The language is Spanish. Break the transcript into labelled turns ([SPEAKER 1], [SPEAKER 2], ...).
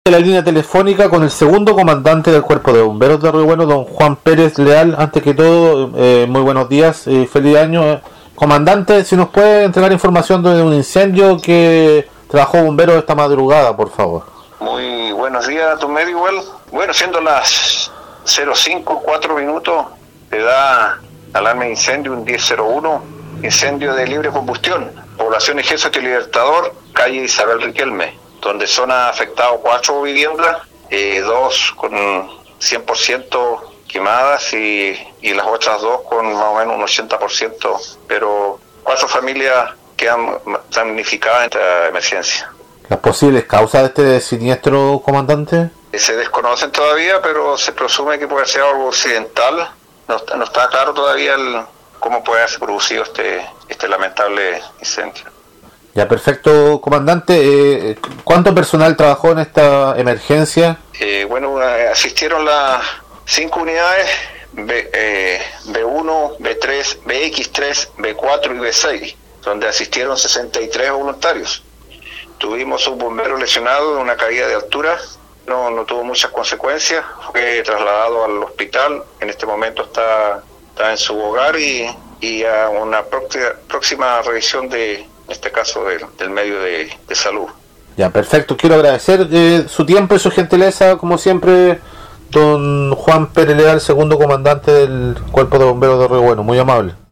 [SPEAKER 1] La línea telefónica con el segundo comandante del Cuerpo de Bomberos de Río Bueno, don Juan Pérez Leal. Antes que todo, muy buenos días, feliz año. Comandante, si nos puede entregar información de un incendio que trabajó bomberos esta madrugada, por favor.
[SPEAKER 2] Muy buenos días a tu medio igual. Bueno, siendo las 05:04, te da alarma de incendio un 1001, incendio de libre combustión, población Ejército y Libertador, calle Isabel Riquelme, donde son afectados 4 viviendas, 2 con 100% quemadas y las otras 2 con más o menos un 80%, pero 4 familias quedan damnificadas en esta emergencia.
[SPEAKER 1] ¿Las posibles causas de este siniestro, comandante?
[SPEAKER 2] Se desconocen todavía, pero se presume que puede ser algo accidental. No está claro todavía cómo puede haberse producido este lamentable incendio.
[SPEAKER 1] Ya, perfecto, comandante. ¿Cuánto personal trabajó en esta emergencia?
[SPEAKER 2] Asistieron las 5 unidades, B1, B3, BX3, B4 y B6, donde asistieron 63 voluntarios. Tuvimos un bombero lesionado de una caída de altura, no tuvo muchas consecuencias, fue trasladado al hospital, en este momento está en su hogar y a una próxima revisión en este caso del medio de salud.
[SPEAKER 1] Ya, perfecto. Quiero agradecer su tiempo y su gentileza, como siempre, don Juan Pérez Leal, segundo comandante del Cuerpo de Bomberos de Río Bueno. Muy amable.